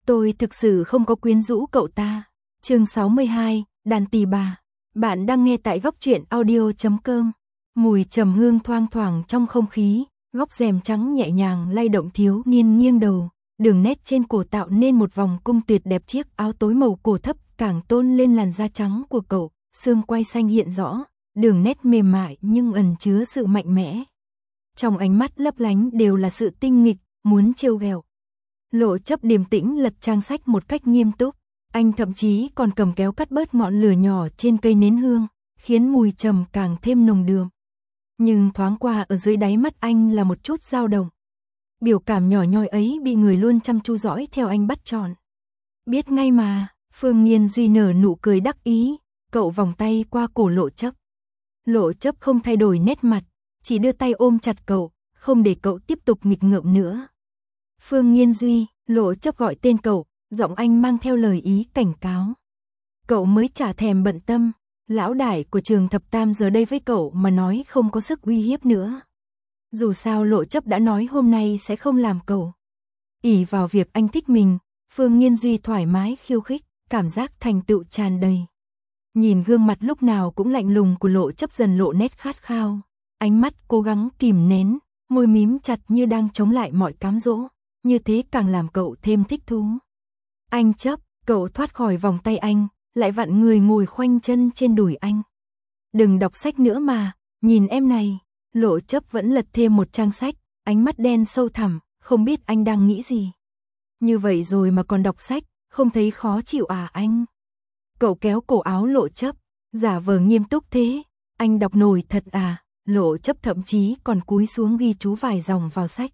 Tôi thực sự không có quyến rũ cậu ta. Chương 62, đàn tỳ bà. Bạn đang nghe tại góc truyện audio.com. Mùi trầm hương thoang thoảng trong không khí, góc rèm trắng nhẹ nhàng lay động thiếu niên nghiêng đầu, đường nét trên cổ tạo nên một vòng cung tuyệt đẹp, chiếc áo tối màu cổ thấp càng tôn lên làn da trắng của cậu, xương quai xanh hiện rõ, đường nét mềm mại nhưng ẩn chứa sự mạnh mẽ. Trong ánh mắt lấp lánh đều là sự tinh nghịch, muốn trêu ghẹo. Lộ Chấp điềm tĩnh lật trang sách một cách nghiêm túc, anh thậm chí còn cầm kéo cắt bớt ngọn lửa nhỏ trên cây nến hương, khiến mùi trầm càng thêm nồng đượm. Nhưng thoáng qua ở dưới đáy mắt anh là một chút dao động. Biểu cảm nhỏ nhoi ấy bị người luôn chăm chú dõi theo anh bắt trọn. Biết ngay mà, Phương Nhiên Duy nở nụ cười đắc ý, cậu vòng tay qua cổ Lộ Chấp. Lộ Chấp không thay đổi nét mặt, chỉ đưa tay ôm chặt cậu, không để cậu tiếp tục nghịch ngợm nữa. Phương Nhiên Duy, Lộ Chấp gọi tên cậu, giọng anh mang theo lời ý cảnh cáo. Cậu mới chả thèm bận tâm, lão đại của trường thập tam giờ đây với cậu mà nói không có sức uy hiếp nữa. Dù sao Lộ Chấp đã nói hôm nay sẽ không làm cậu. Ỷ vào việc anh thích mình, Phương Nhiên Duy thoải mái khiêu khích, cảm giác thành tựu tràn đầy. Nhìn gương mặt lúc nào cũng lạnh lùng của Lộ Chấp dần lộ nét khát khao, ánh mắt cố gắng kìm nén, môi mím chặt như đang chống lại mọi cám dỗ, như thế càng làm cậu thêm thích thú. Anh Chấp, cậu thoát khỏi vòng tay anh, lại vặn người ngồi khoanh chân trên đùi anh. Đừng đọc sách nữa mà, nhìn em này. Lộ Chấp vẫn lật thêm một trang sách, ánh mắt đen sâu thẳm, không biết anh đang nghĩ gì. Như vậy rồi mà còn đọc sách, không thấy khó chịu à anh? Cậu kéo cổ áo Lộ Chấp, giả vờ nghiêm túc thế. Anh đọc nổi thật à? Lộ Chấp thậm chí còn cúi xuống ghi chú vài dòng vào sách.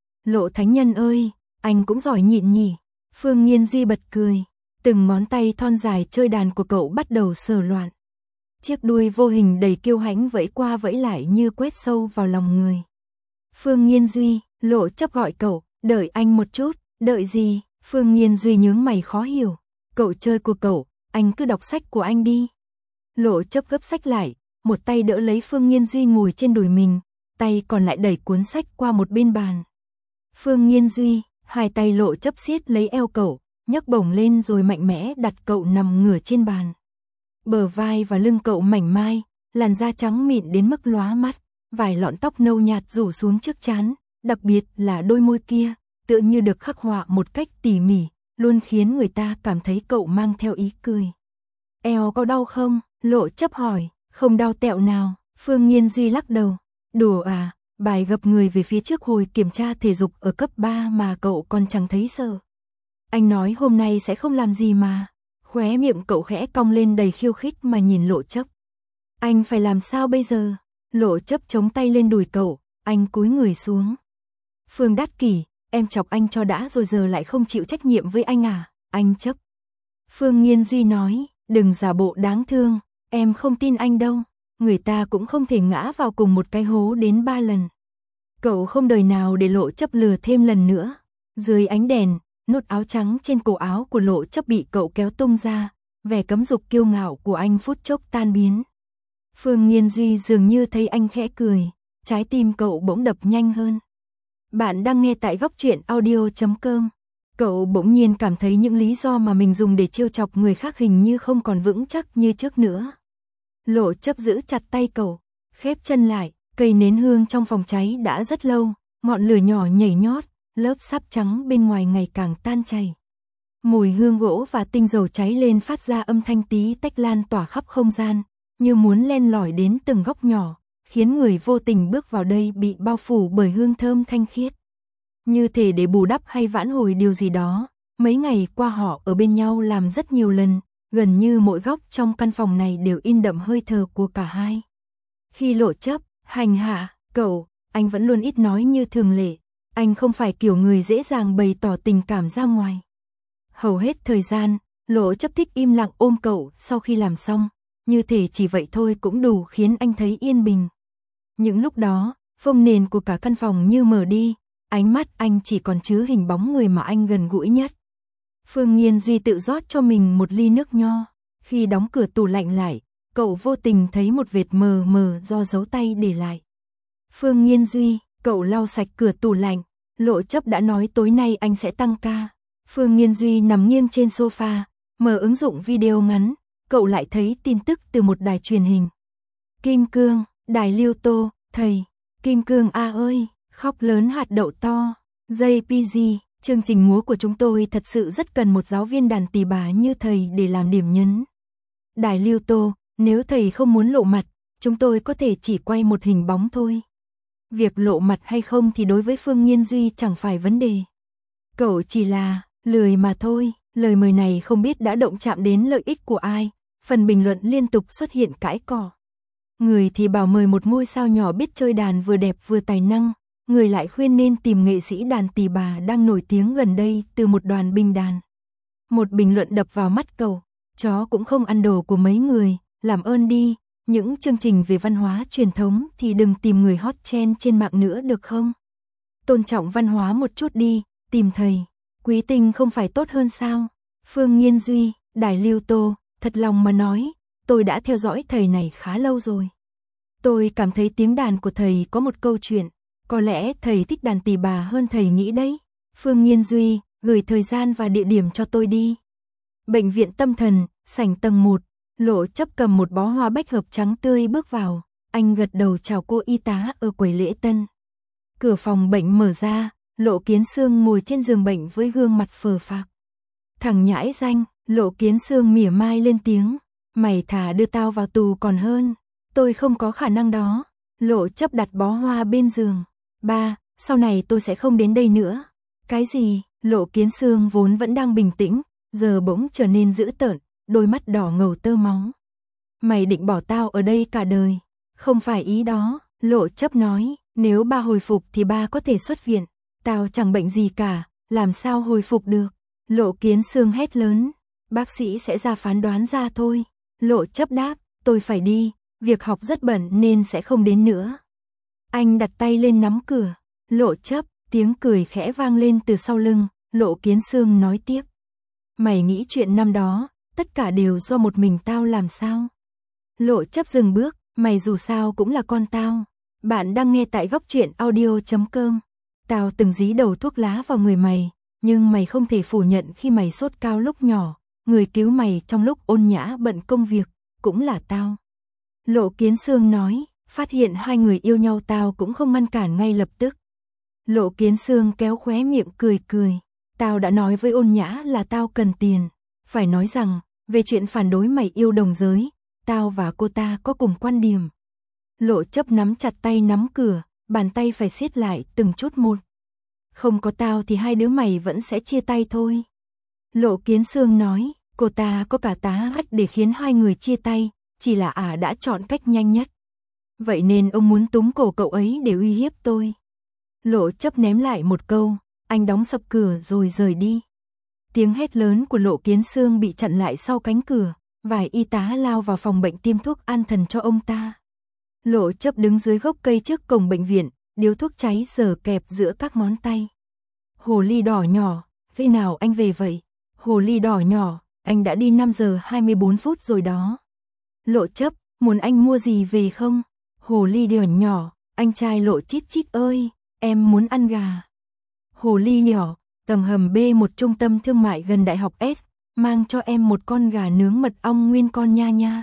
Lộ thánh nhân ơi, anh cũng giỏi nhịn nhỉ. Phương Nhiên Duy bật cười, từng ngón tay thon dài chơi đàn của cậu bắt đầu sờ loạn. Chiếc đuôi vô hình đầy kiêu hãnh vẫy qua vẫy lại như quét sâu vào lòng người. Phương Nhiên Duy, Lộ Chấp gọi cậu, đợi anh một chút. Đợi gì? Phương Nhiên Duy nhướng mày khó hiểu. Cậu chơi của cậu, anh cứ đọc sách của anh đi. Lộ Chấp gấp sách lại, một tay đỡ lấy Phương Nhiên Duy ngồi trên đùi mình, tay còn lại đẩy cuốn sách qua một bên bàn. Phương Nhiên Duy, hai tay Lộ Chấp siết lấy eo cậu, nhấc bổng lên rồi mạnh mẽ đặt cậu nằm ngửa trên bàn. Bờ vai và lưng cậu mảnh mai, làn da trắng mịn đến mức lóa mắt, vài lọn tóc nâu nhạt rủ xuống trước trán, đặc biệt là đôi môi kia, tựa như được khắc họa một cách tỉ mỉ, luôn khiến người ta cảm thấy cậu mang theo ý cười. Eo có đau không? Lộ Chấp hỏi. Không đau tẹo nào. Phương Nhiên Duy lắc đầu. Đùa à, bài gập người về phía trước hồi kiểm tra thể dục ở cấp 3 mà cậu còn chẳng thấy sợ. Anh nói hôm nay sẽ không làm gì mà. Khóe miệng cậu khẽ cong lên đầy khiêu khích mà nhìn Lộ Chấp. Anh phải làm sao bây giờ? Lộ Chấp chống tay lên đùi cậu, anh cúi người xuống. Phương Đát Kỷ, em chọc anh cho đã rồi giờ lại không chịu trách nhiệm với anh à? Anh Chấp. Phương Nhiên Duy nói, đừng giả bộ đáng thương, em không tin anh đâu. Người ta cũng không thể ngã vào cùng một cái hố đến 3 lần. Cậu không đời nào để Lộ Chấp lừa thêm lần nữa. Dưới ánh đèn, nút áo trắng trên cổ áo của Lộ Chấp bị cậu kéo tung ra, vẻ cấm dục kiêu ngạo của anh phút chốc tan biến. Phương Nhiên Duy dường như thấy anh khẽ cười, trái tim cậu bỗng đập nhanh hơn. Bạn đang nghe tại góc truyện audio.com. Cậu bỗng nhiên cảm thấy những lý do mà mình dùng để trêu chọc người khác hình như không còn vững chắc như trước nữa. Lộ Chấp giữ chặt tay cậu, khép chân lại, cây nến hương trong phòng cháy đã rất lâu, ngọn lửa nhỏ nhảy nhót, lớp sáp trắng bên ngoài ngày càng tan chảy. Mùi hương gỗ và tinh dầu cháy lên phát ra âm thanh tí tách lan tỏa khắp không gian, như muốn len lỏi đến từng góc nhỏ, khiến người vô tình bước vào đây bị bao phủ bởi hương thơm thanh khiết. Như thể để bù đắp hay vãn hồi điều gì đó, mấy ngày qua họ ở bên nhau làm rất nhiều lần, gần như mỗi góc trong căn phòng này đều in đậm hơi thở của cả hai. Khi Lộ Chấp hành hạ cậu, anh vẫn luôn ít nói như thường lệ. Anh không phải kiểu người dễ dàng bày tỏ tình cảm ra ngoài. Hầu hết thời gian, Lộ Chấp thích im lặng ôm cậu sau khi làm xong, như thể chỉ vậy thôi cũng đủ khiến anh thấy yên bình. Những lúc đó, phông nền của cả căn phòng như mờ đi, ánh mắt anh chỉ còn chứa hình bóng người mà anh gần gũi nhất. Phương Nhiên Duy tự rót cho mình một ly nước nho, khi đóng cửa tủ lạnh lại, cậu vô tình thấy một vệt mờ mờ do dấu tay để lại. Phương Nhiên Duy, cậu lau sạch cửa tủ lạnh, Lộ Chấp đã nói tối nay anh sẽ tăng ca. Phương Nghiên Duy nằm nghiêng trên sofa, mở ứng dụng video ngắn, cậu lại thấy tin tức từ một đài truyền hình. Kim Cương, đài Liêu Tô, thầy, Kim Cương a ơi, khóc lớn hạt đậu to, JPG, chương trình múa của chúng tôi thật sự rất cần một giáo viên đàn tỳ bà như thầy để làm điểm nhấn. Đài Liêu Tô, nếu thầy không muốn lộ mặt, chúng tôi có thể chỉ quay một hình bóng thôi. Việc lộ mặt hay không thì đối với Phương Nghiên Duy chẳng phải vấn đề. Cậu chỉ là lười mà thôi, lời mời này không biết đã động chạm đến lợi ích của ai, phần bình luận liên tục xuất hiện cãi cọ. Người thì bảo mời một ngôi sao nhỏ biết chơi đàn vừa đẹp vừa tài năng, người lại khuyên nên tìm nghệ sĩ đàn tỳ bà đang nổi tiếng gần đây từ một đoàn binh đàn. Một bình luận đập vào mắt cậu, chó cũng không ăn đồ của mấy người, làm ơn đi, những chương trình về văn hóa truyền thống thì đừng tìm người hot trend trên mạng nữa được không? Tôn trọng văn hóa một chút đi, tìm thầy, Quý Tinh không phải tốt hơn sao? Phương Nghiên Duy, đài Liêu Tô, thật lòng mà nói, tôi đã theo dõi thầy này khá lâu rồi. Tôi cảm thấy tiếng đàn của thầy có một câu chuyện, có lẽ thầy thích đàn tỳ bà hơn thầy nghĩ đấy. Phương Nghiên Duy, gửi thời gian và địa điểm cho tôi đi. Bệnh viện tâm thần, sảnh tầng 1, Lộ Chấp cầm một bó hoa bách hợp trắng tươi bước vào, anh gật đầu chào cô y tá ở quầy lễ tân. Cửa phòng bệnh mở ra, Lộ Kiến Xương ngồi trên giường bệnh với gương mặt phờ phạc. Thằng nhãi danh, Lộ Kiến Xương mỉa mai lên tiếng, mày thà đưa tao vào tù còn hơn, tôi không có khả năng đó. Lộ Chấp đặt bó hoa bên giường, ba, sau này tôi sẽ không đến đây nữa. Cái gì? Lộ Kiến Xương vốn vẫn đang bình tĩnh, giờ bỗng trở nên dữ tợn, đôi mắt đỏ ngầu tơ máu. Mày định bỏ tao ở đây cả đời? Không phải ý đó, Lộ Chấp nói, nếu ba hồi phục thì ba có thể xuất viện, tao chẳng bệnh gì cả, làm sao hồi phục được? Lộ Kiến Xương hét lớn, bác sĩ sẽ ra phán đoán ra thôi. Lộ Chấp đáp, tôi phải đi, việc học rất bận nên sẽ không đến nữa. Anh đặt tay lên nắm cửa, Lộ Chấp, tiếng cười khẽ vang lên từ sau lưng, Lộ Kiến Xương nói tiếp. Mày nghĩ chuyện năm đó, tất cả đều do một mình tao làm sao? Lộ Chấp dừng bước, mày dù sao cũng là con tao. Bạn đang nghe tại góc truyện audio.com. Tao từng dí đầu thuốc lá vào người mày, nhưng mày không thể phủ nhận khi mày sốt cao lúc nhỏ, người cứu mày trong lúc ôn nhã bận công việc, cũng là tao. Lộ Kiến Xương nói, phát hiện hai người yêu nhau tao cũng không ngăn cản ngay lập tức. Lộ Kiến Xương kéo khóe miệng cười cười, tao đã nói với ôn nhã là tao cần tiền. Phải nói rằng, về chuyện phản đối mày yêu đồng giới, tao và cô ta có cùng quan điểm. Lộ Chấp nắm chặt tay nắm cửa, bàn tay phải siết lại từng chút một. Không có tao thì hai đứa mày vẫn sẽ chia tay thôi. Lộ Kiến Xương nói, cô ta có cả tá cách để khiến hai người chia tay, chỉ là đã chọn cách nhanh nhất. Vậy nên ông muốn túm cổ cậu ấy để uy hiếp tôi. Lộ Chấp ném lại một câu, anh đóng sập cửa rồi rời đi. Tiếng hét lớn của Lộ Kiến Xương bị chặn lại sau cánh cửa, vài y tá lao vào phòng bệnh tiêm thuốc an thần cho ông ta. Lộ Chấp đứng dưới gốc cây trước cổng bệnh viện, điếu thuốc cháy giờ kẹp giữa các ngón tay. Hồ ly đỏ nhỏ, khi nào anh về vậy? Hồ ly đỏ nhỏ, anh đã đi 5 giờ 24 phút rồi đó. Lộ Chấp, muốn anh mua gì về không? Hồ ly đỏ nhỏ, anh trai Lộ Chít Chít ơi, em muốn ăn gà. Hồ ly nhỏ, tầng hầm B một trung tâm thương mại gần Đại học S, mang cho em một con gà nướng mật ong nguyên con nha nha.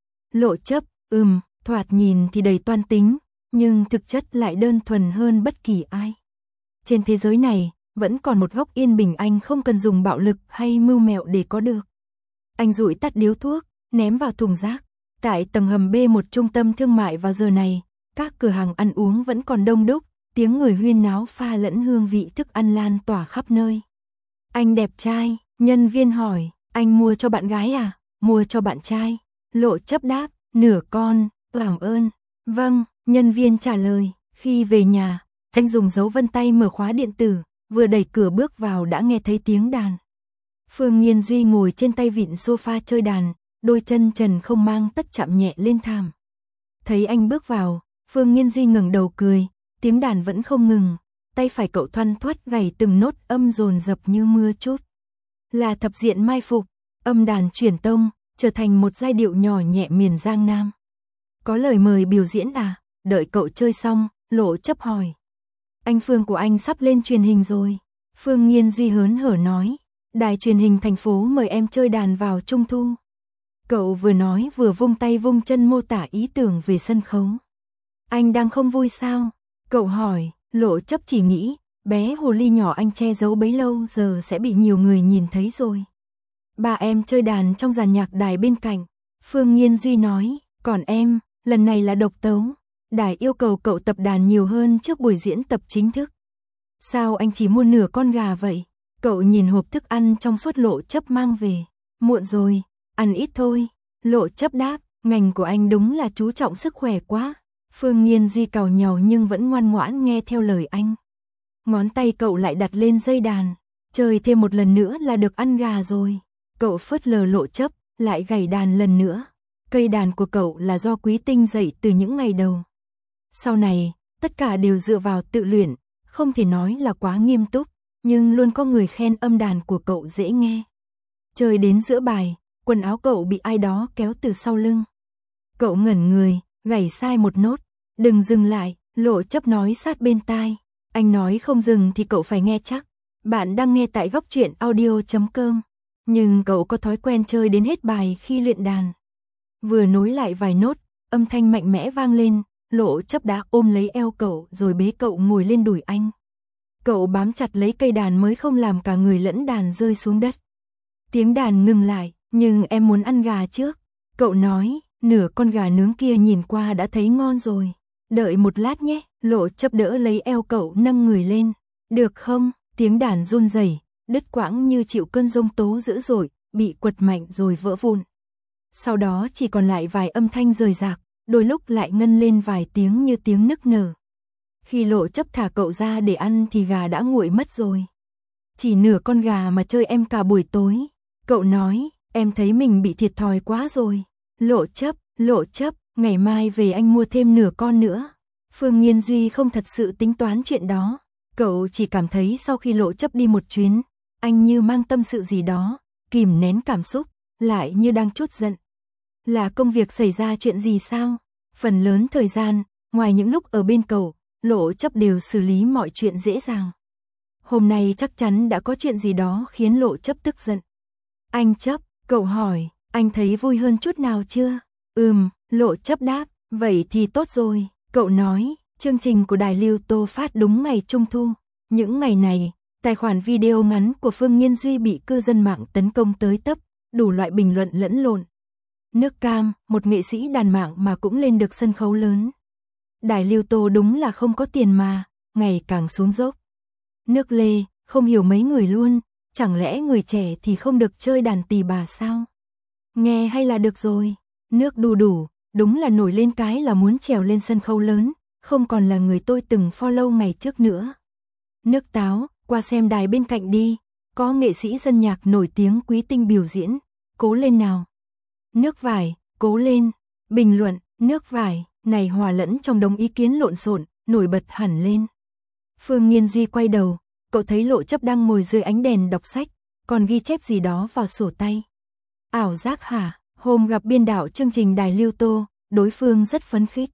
Lộ Chấp, thoạt nhìn thì đầy toan tính, nhưng thực chất lại đơn thuần hơn bất kỳ ai. Trên thế giới này, vẫn còn một góc yên bình anh không cần dùng bạo lực hay mưu mẹo để có được. Anh dụi tắt điếu thuốc, ném vào thùng rác. Tại tầng hầm B một trung tâm thương mại vào giờ này, các cửa hàng ăn uống vẫn còn đông đúc, tiếng người huyên náo pha lẫn hương vị thức ăn lan tỏa khắp nơi. Anh đẹp trai, nhân viên hỏi, anh mua cho bạn gái à? Mua cho bạn trai. Lộ Chấp đáp, nửa con, cảm ơn. Vâng, nhân viên trả lời. Khi về nhà, anh dùng dấu vân tay mở khóa điện tử, vừa đẩy cửa bước vào đã nghe thấy tiếng đàn. Phương Nghiên Duy ngồi trên tay vịn sofa chơi đàn, đôi chân trần không mang tất chạm nhẹ lên thảm. Thấy anh bước vào, Phương Nghiên Duy ngẩng đầu cười, tiếng đàn vẫn không ngừng, tay phải cậu thoăn thoắt gảy từng nốt âm dồn dập như mưa chút. Là thập diện mai phục, âm đàn truyền tông, trở thành một giai điệu nhỏ nhẹ miền Giang Nam. Có lời mời biểu diễn à? Đợi cậu chơi xong, Lộ Chấp hỏi. Anh Phương của anh sắp lên truyền hình rồi. Phương Nghiên Duy hớn hở nói, Đài truyền hình thành phố mời em chơi đàn vào Trung thu. Cậu vừa nói vừa vung tay vung chân mô tả ý tưởng về sân khấu. Anh đang không vui sao? Cậu hỏi. Lộ Chấp chỉ nghĩ, bé hồ ly nhỏ anh che giấu bấy lâu giờ sẽ bị nhiều người nhìn thấy rồi. Ba em chơi đàn trong dàn nhạc đài bên cạnh. Phương Nhiên Duy nói, còn em, lần này là độc tấu. Đài yêu cầu cậu tập đàn nhiều hơn trước buổi diễn tập chính thức. Sao anh chỉ mua nửa con gà vậy? Cậu nhìn hộp thức ăn trong suốt Lộ Chấp mang về. Muộn rồi, ăn ít thôi. Lộ Chấp đáp, ngành của anh đúng là chú trọng sức khỏe quá. Phương Nhiên Duy càu nhàu nhưng vẫn ngoan ngoãn nghe theo lời anh. Ngón tay cậu lại đặt lên dây đàn. Chơi thêm một lần nữa là được ăn gà rồi. Cậu phớt lờ Lộ Chấp, lại gảy đàn lần nữa. Cây đàn của cậu là do Quý Tinh dạy từ những ngày đầu. Sau này, tất cả đều dựa vào tự luyện, không thể nói là quá nghiêm túc, nhưng luôn có người khen âm đàn của cậu dễ nghe. Chơi đến giữa bài, quần áo cậu bị ai đó kéo từ sau lưng. Cậu ngẩn người, gảy sai một nốt. Đừng dừng lại, Lộ Chấp nói sát bên tai. Anh nói không dừng thì cậu phải nghe chắc. Bạn đang nghe tại góc truyện audio.com. Nhưng cậu có thói quen chơi đến hết bài khi luyện đàn. Vừa nối lại vài nốt, âm thanh mạnh mẽ vang lên, Lộ Chấp đã ôm lấy eo cậu rồi bế cậu ngồi lên đùi anh. Cậu bám chặt lấy cây đàn mới không làm cả người lẫn đàn rơi xuống đất. Tiếng đàn ngừng lại, nhưng em muốn ăn gà trước. Cậu nói, nửa con gà nướng kia nhìn qua đã thấy ngon rồi. Đợi một lát nhé, Lộ Chấp đỡ lấy eo cậu nâng người lên. Được không? Tiếng đàn run rẩy, đứt quãng như chịu cơn giông tố dữ dội, bị quật mạnh rồi vỡ vụn. Sau đó chỉ còn lại vài âm thanh rời rạc, đôi lúc lại ngân lên vài tiếng như tiếng nức nở. Khi Lộ Chấp thả cậu ra để ăn thì gà đã nguội mất rồi. Chỉ nửa con gà mà chơi em cả buổi tối. Cậu nói, em thấy mình bị thiệt thòi quá rồi. Lộ Chấp, ngày mai về anh mua thêm nửa con nữa. Phương Nhiên Duy không thật sự tính toán chuyện đó. Cậu chỉ cảm thấy sau khi Lộ Chấp đi một chuyến, anh như mang tâm sự gì đó, kìm nén cảm xúc, lại như đang trút giận. Là công việc xảy ra chuyện gì sao? Phần lớn thời gian, ngoài những lúc ở bên cậu, Lộ Chấp đều xử lý mọi chuyện dễ dàng. Hôm nay chắc chắn đã có chuyện gì đó khiến Lộ Chấp tức giận. Anh Chấp, cậu hỏi, anh thấy vui hơn chút nào chưa? Lộ Chấp đáp, vậy thì tốt rồi. Cậu nói, chương trình của đài Lưu Tô phát đúng ngày Trung thu. Những ngày này, tài khoản video ngắn của Phương Nhiên Duy bị cư dân mạng tấn công tới tấp, đủ loại bình luận lẫn lộn. Nước Cam, một nghệ sĩ đàn mạng mà cũng lên được sân khấu lớn. Đài Lưu Tô đúng là không có tiền mà, ngày càng xuống dốc. Nước Lê, không hiểu mấy người luôn, chẳng lẽ người trẻ thì không được chơi đàn tỳ bà sao? Nghe hay là được rồi. Nước Đu Đủ, đúng là nổi lên cái là muốn trèo lên sân khấu lớn, không còn là người tôi từng follow ngày trước nữa. Nước Táo, qua xem đài bên cạnh đi, có nghệ sĩ dân nhạc nổi tiếng Quý Tinh biểu diễn, cố lên nào. Nước Vải, cố lên. Bình luận, Nước Vải, này hòa lẫn trong đống ý kiến lộn xộn, nổi bật hẳn lên. Phương Nhiên Duy quay đầu, cậu thấy Lộ Chấp đang ngồi dưới ánh đèn đọc sách, còn ghi chép gì đó vào sổ tay. Ảo giác hả? Hôm gặp biên đạo chương trình đài Lưu Tô, đối phương rất phấn khích.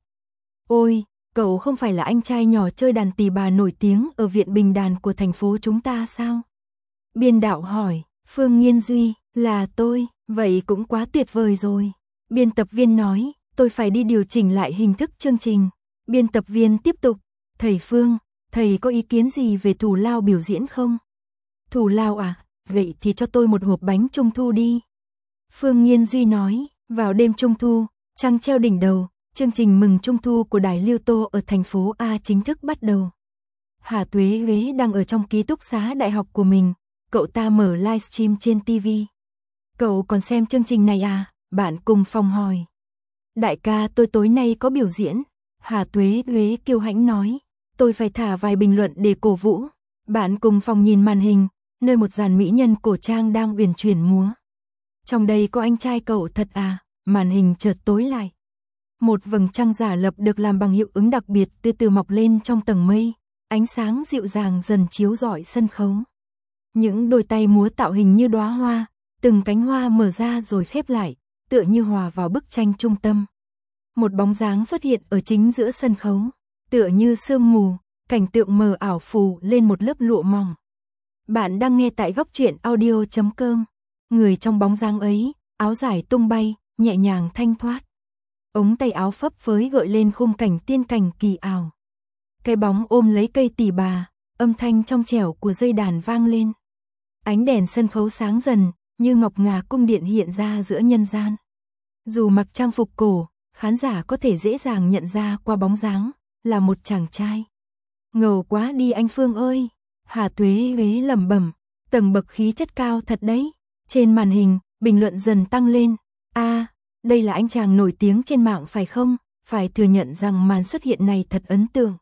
Ôi, cậu không phải là anh trai nhỏ chơi đàn tỳ bà nổi tiếng ở viện Bình Đàn của thành phố chúng ta sao? Biên đạo hỏi, Phương Nhiên Duy, là tôi, vậy cũng quá tuyệt vời rồi. Biên tập viên nói, tôi phải đi điều chỉnh lại hình thức chương trình. Biên tập viên tiếp tục, thầy Phương, thầy có ý kiến gì về thù lao biểu diễn không? Thù lao à, vậy thì cho tôi một hộp bánh trung thu đi. Phương Nhiên Duy nói, vào đêm Trung thu, trăng treo đỉnh đầu, chương trình mừng Trung thu của đài Lưu Tô ở thành phố A chính thức bắt đầu. Hà Tuế Huế đang ở trong ký túc xá đại học của mình, cậu ta mở livestream trên TV. Cậu còn xem chương trình này à? Bạn cùng phòng hỏi. Đại ca, tôi tối nay có biểu diễn. Hà Tuế Huế kiêu hãnh nói, tôi phải thả vài bình luận để cổ vũ. Bạn cùng phòng nhìn màn hình, nơi một dàn mỹ nhân cổ trang đang uyển chuyển múa. Trong đây có anh trai cậu thật à? Màn hình chợt tối lại. Một vầng trăng giả lập được làm bằng hiệu ứng đặc biệt từ từ mọc lên trong tầng mây, ánh sáng dịu dàng dần chiếu rọi sân khấu. Những đôi tay múa tạo hình như đóa hoa, từng cánh hoa mở ra rồi khép lại, tựa như hòa vào bức tranh trung tâm. Một bóng dáng xuất hiện ở chính giữa sân khấu, tựa như sương mù, cảnh tượng mờ ảo phủ lên một lớp lụa mỏng. Bạn đang nghe tại góc truyện audio.com. Người trong bóng dáng ấy, áo dài tung bay, nhẹ nhàng thanh thoát. Ống tay áo phấp phới gợi lên khung cảnh tiên cảnh kỳ ảo. Cái bóng ôm lấy cây tỳ bà, âm thanh trong trẻo của dây đàn vang lên. Ánh đèn sân khấu sáng dần, như ngọc ngà cung điện hiện ra giữa nhân gian. Dù mặc trang phục cổ, khán giả có thể dễ dàng nhận ra qua bóng dáng, là một chàng trai. Ngầu quá đi anh Phương ơi! Hà Tuế Huế lẩm bẩm, tầng bậc khí chất cao thật đấy. Trên màn hình, bình luận dần tăng lên. Đây là anh chàng nổi tiếng trên mạng phải không? Phải thừa nhận rằng màn xuất hiện này thật ấn tượng.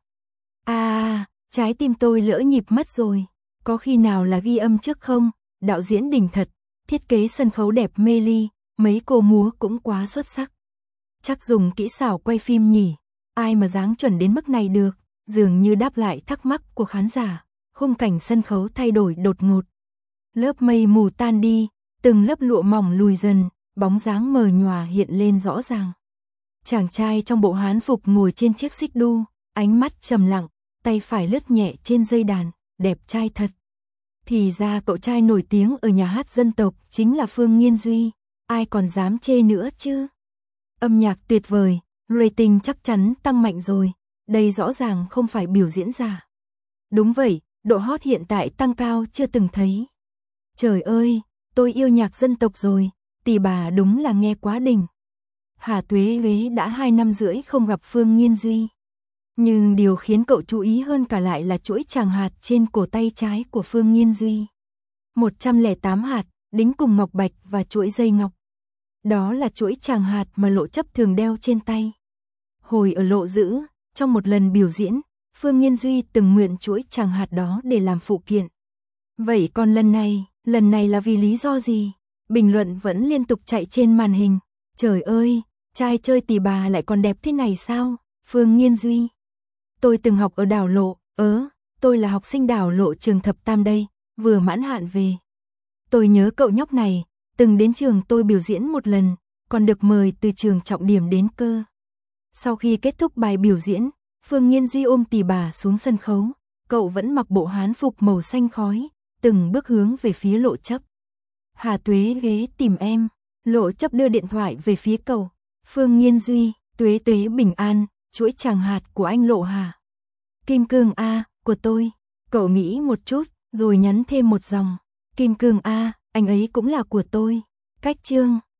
Trái tim tôi lỡ nhịp mất rồi. Có khi nào là ghi âm trước không? Đạo diễn đỉnh thật, thiết kế sân khấu đẹp mê ly, mấy cô múa cũng quá xuất sắc. Chắc dùng kỹ xảo quay phim nhỉ? Ai mà dáng chuẩn đến mức này được? Dường như đáp lại thắc mắc của khán giả. Khung cảnh sân khấu thay đổi đột ngột. Lớp mây mù tan đi, từng lớp lụa mỏng lùi dần, bóng dáng mờ nhòa hiện lên rõ ràng. Chàng trai trong bộ hán phục ngồi trên chiếc xích đu, ánh mắt trầm lặng, tay phải lướt nhẹ trên dây đàn, đẹp trai thật. Thì ra cậu trai nổi tiếng ở nhà hát dân tộc chính là Phương Nghiên Duy, ai còn dám chê nữa chứ. Âm nhạc tuyệt vời, rating chắc chắn tăng mạnh rồi, đây rõ ràng không phải biểu diễn giả. Đúng vậy, độ hot hiện tại tăng cao chưa từng thấy. Trời ơi, tôi yêu nhạc dân tộc rồi, tỳ bà đúng là nghe quá đỉnh. Hà Tuế Huế đã 2 năm rưỡi không gặp Phương Nghiên Duy. Nhưng điều khiến cậu chú ý hơn cả lại là chuỗi tràng hạt trên cổ tay trái của Phương Nghiên Duy. 108 hạt, đính cùng ngọc bạch và chuỗi dây ngọc. Đó là chuỗi tràng hạt mà Lộ Chấp thường đeo trên tay. Hồi ở Lộ Dữ, trong một lần biểu diễn, Phương Nghiên Duy từng mượn chuỗi tràng hạt đó để làm phụ kiện. Vậy còn lần này là vì lý do gì? Bình luận vẫn liên tục chạy trên màn hình. Trời ơi, trai chơi tỳ bà lại còn đẹp thế này sao? Phương Nghiên Duy. Tôi từng học ở đảo Lộ, tôi là học sinh đảo Lộ trường thập tam đây, vừa mãn hạn về. Tôi nhớ cậu nhóc này, từng đến trường tôi biểu diễn một lần, còn được mời từ trường trọng điểm đến cơ. Sau khi kết thúc bài biểu diễn, Phương Nghiên Duy ôm tỳ bà xuống sân khấu, cậu vẫn mặc bộ hán phục màu xanh khói, từng bước hướng về phía Lộ Chấp. Hà Tuế Huế tìm em, Lộ Chấp đưa điện thoại về phía cậu. Phương Nghiên Duy, Tuế Tuế bình an, chuỗi tràng hạt của anh Lộ Hà. Kim cương A, của tôi. Cậu nghĩ một chút, rồi nhắn thêm một dòng. Kim cương A, anh ấy cũng là của tôi. Cách chương.